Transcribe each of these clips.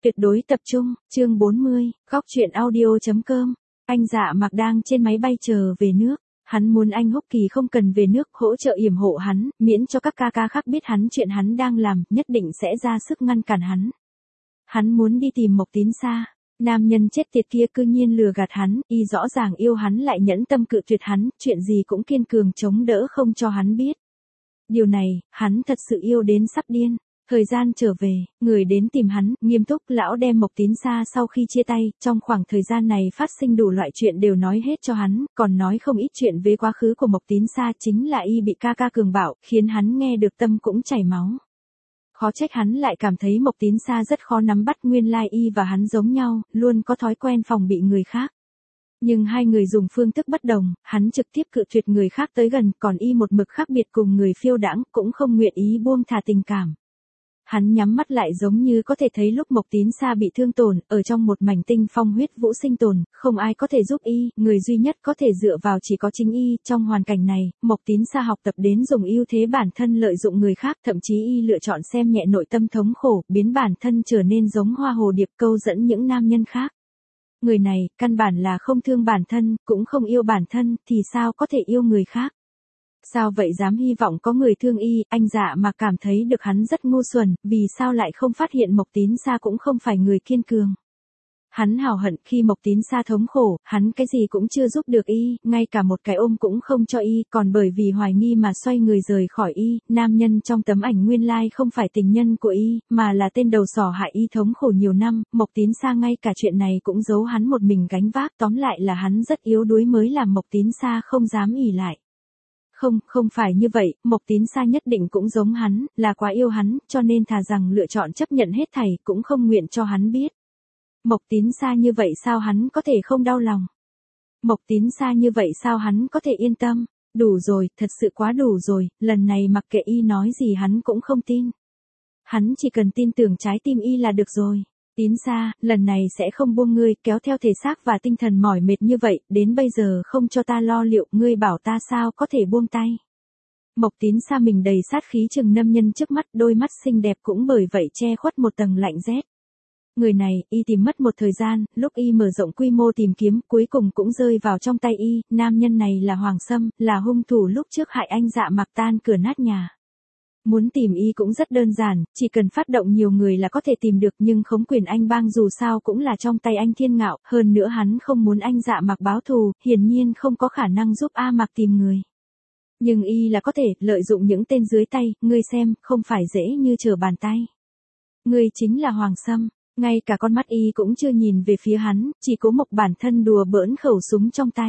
Tuyệt đối tập trung, chương 40, góc truyện audio.com. Anh Dạ Mạc đang trên máy bay chờ về nước. Hắn muốn anh Húc Kỳ không cần về nước hỗ trợ yểm hộ hắn, miễn cho các ca ca khác biết hắn chuyện hắn đang làm, nhất định sẽ ra sức ngăn cản hắn. Hắn muốn đi tìm Mộc Tín Sa. Nam nhân chết tiệt kia cư nhiên lừa gạt hắn, y rõ ràng yêu hắn lại nhẫn tâm cự tuyệt hắn, chuyện gì cũng kiên cường chống đỡ không cho hắn biết. Điều này, hắn thật sự yêu đến sắp điên. Thời gian trở về, người đến tìm hắn, nghiêm túc lão đem Mộc Tín Sa sau khi chia tay, trong khoảng thời gian này phát sinh đủ loại chuyện đều nói hết cho hắn, còn nói không ít chuyện về quá khứ của Mộc Tín Sa, chính là y bị ca ca cường bạo, khiến hắn nghe được tâm cũng chảy máu. Khó trách hắn lại cảm thấy Mộc Tín Sa rất khó nắm bắt, nguyên lai y và hắn giống nhau, luôn có thói quen phòng bị người khác. Nhưng hai người dùng phương thức bất đồng, hắn trực tiếp cự tuyệt người khác tới gần, còn y một mực khác biệt cùng người phiêu đãng, cũng không nguyện ý buông thả tình cảm. Hắn nhắm mắt lại giống như có thể thấy lúc Mộc Tín Sa bị thương tổn, ở trong một mảnh tinh phong huyết vũ sinh tồn, không ai có thể giúp y, người duy nhất có thể dựa vào chỉ có chính y. Trong hoàn cảnh này, Mộc Tín Sa học tập đến dùng ưu thế bản thân lợi dụng người khác, thậm chí y lựa chọn xem nhẹ nội tâm thống khổ, biến bản thân trở nên giống hoa hồ điệp câu dẫn những nam nhân khác. Người này, căn bản là không thương bản thân, cũng không yêu bản thân, thì sao có thể yêu người khác? Sao vậy dám hy vọng có người thương y, anh Dạ Mạc cảm thấy được hắn rất ngu xuẩn, vì sao lại không phát hiện Mộc Tín Sa cũng không phải người kiên cường. Hắn hào hận khi Mộc Tín Sa thống khổ, hắn cái gì cũng chưa giúp được y, ngay cả một cái ôm cũng không cho y, còn bởi vì hoài nghi mà xoay người rời khỏi y, nam nhân trong tấm ảnh nguyên lai không phải tình nhân của y, mà là tên đầu sỏ hại y thống khổ nhiều năm, Mộc Tín Sa ngay cả chuyện này cũng giấu hắn một mình gánh vác, tóm lại là hắn rất yếu đuối mới làm Mộc Tín Sa không dám ỷ lại. Không phải như vậy, Mộc Tín Sa nhất định cũng giống hắn, là quá yêu hắn, cho nên thà rằng lựa chọn chấp nhận hết thảy, cũng không nguyện cho hắn biết. Mộc Tín Sa như vậy sao hắn có thể không đau lòng? Mộc Tín Sa như vậy sao hắn có thể yên tâm? Đủ rồi, thật sự quá đủ rồi, lần này mặc kệ y nói gì hắn cũng không tin. Hắn chỉ cần tin tưởng trái tim y là được rồi. Tín Sa, lần này sẽ không buông ngươi, kéo theo thể xác và tinh thần mỏi mệt như vậy, đến bây giờ không cho ta lo liệu, ngươi bảo ta sao có thể buông tay. Mộc Tín Sa mình đầy sát khí chừng nam nhân trước mắt, đôi mắt xinh đẹp cũng bởi vậy che khuất một tầng lạnh rét. Người này, y tìm mất một thời gian, lúc y mở rộng quy mô tìm kiếm, cuối cùng cũng rơi vào trong tay y, nam nhân này là Hoàng Sâm, là hung thủ lúc trước hại anh Dạ Mạc tan cửa nát nhà. Muốn tìm y cũng rất đơn giản, chỉ cần phát động nhiều người là có thể tìm được, nhưng khống quyền anh bang dù sao cũng là trong tay anh Thiên Ngạo, hơn nữa hắn không muốn anh Dạ Mạc báo thù, hiển nhiên không có khả năng giúp A Mạc tìm người. Nhưng y là có thể, lợi dụng những tên dưới tay, ngươi xem, không phải dễ như trở bàn tay. Ngươi chính là Hoàng Sâm, ngay cả con mắt y cũng chưa nhìn về phía hắn, chỉ cố mộc bản thân đùa bỡn khẩu súng trong tay.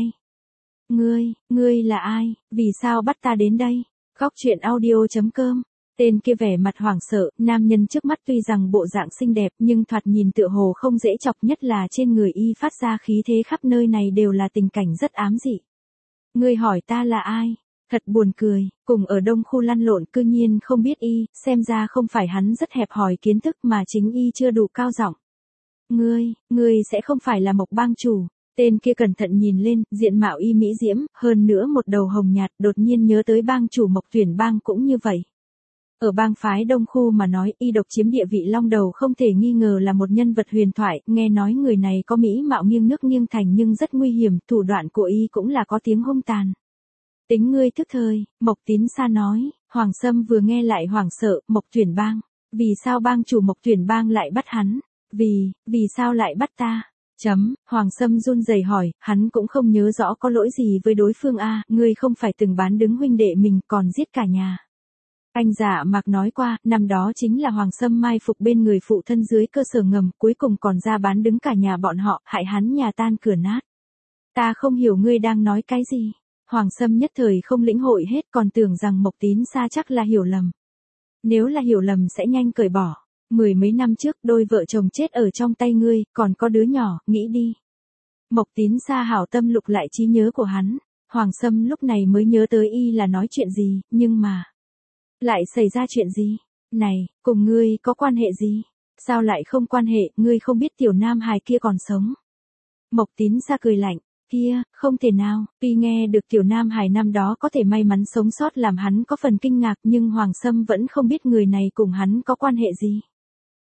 Ngươi là ai, vì sao bắt ta đến đây? Góc truyện audio.com. Tên kia vẻ mặt hoảng sợ, nam nhân trước mắt tuy rằng bộ dạng xinh đẹp nhưng thoạt nhìn tựa hồ không dễ chọc, nhất là trên người y phát ra khí thế khắp nơi này đều là tình cảnh rất ám dị. Ngươi hỏi ta là ai? Thật buồn cười, cùng ở đông khu lăn lộn cư nhiên không biết y, xem ra không phải hắn rất hẹp hòi kiến thức mà chính y chưa đủ cao giọng. Ngươi sẽ không phải là Mộc bang chủ. Tên kia cẩn thận nhìn lên, diện mạo y mỹ diễm, hơn nữa một đầu hồng nhạt, đột nhiên nhớ tới bang chủ Mộc Tuyển bang cũng như vậy. Ở bang phái đông khu mà nói, y độc chiếm địa vị long đầu không thể nghi ngờ là một nhân vật huyền thoại, nghe nói người này có mỹ mạo nghiêng nước nghiêng thành nhưng rất nguy hiểm, thủ đoạn của y cũng là có tiếng hung tàn. Tính ngươi thức thời, Mộc Tín Sa nói, Hoàng Sâm vừa nghe lại hoảng sợ, Mộc Tuyển bang, vì sao bang chủ Mộc Tuyển bang lại bắt hắn, vì sao lại bắt ta? Hoàng Sâm run rẩy hỏi, hắn cũng không nhớ rõ có lỗi gì với đối phương a, ngươi không phải từng bán đứng huynh đệ mình còn giết cả nhà. Anh Dạ Mạc nói qua, năm đó chính là Hoàng Sâm mai phục bên người phụ thân dưới cơ sở ngầm, cuối cùng còn ra bán đứng cả nhà bọn họ, hại hắn nhà tan cửa nát. Ta không hiểu ngươi đang nói cái gì. Hoàng Sâm nhất thời không lĩnh hội hết, còn tưởng rằng Mộc Tín Sa chắc là hiểu lầm. Nếu là hiểu lầm sẽ nhanh cởi bỏ. Mười mấy năm trước đôi vợ chồng chết ở trong tay ngươi, còn có đứa nhỏ, nghĩ đi. Mộc Tín Sa hảo tâm lục lại trí nhớ của hắn. Hoàng Sâm lúc này mới nhớ tới y là nói chuyện gì, nhưng mà lại xảy ra chuyện gì? Này, cùng ngươi có quan hệ gì? Sao lại không quan hệ, ngươi không biết tiểu nam hài kia còn sống? Mộc Tín Sa cười lạnh, kia, không thể nào, tuy nghe được tiểu nam hài năm đó có thể may mắn sống sót làm hắn có phần kinh ngạc nhưng Hoàng Sâm vẫn không biết người này cùng hắn có quan hệ gì.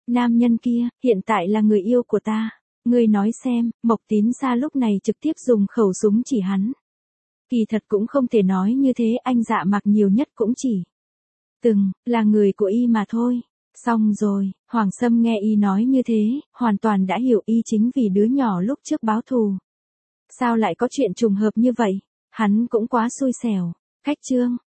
Nam nhân kia, hiện tại là người yêu của ta. Ngươi nói xem, Mộc Tín Sa lúc này trực tiếp dùng khẩu súng chỉ hắn. Kỳ thật cũng không thể nói như thế, anh Dạ Mặc nhiều nhất cũng chỉ là người của y mà thôi. Xong rồi, Hoàng Sâm nghe y nói như thế, hoàn toàn đã hiểu y chính vì đứa nhỏ lúc trước báo thù. Sao lại có chuyện trùng hợp như vậy? Hắn cũng quá xui xẻo. Khách trương,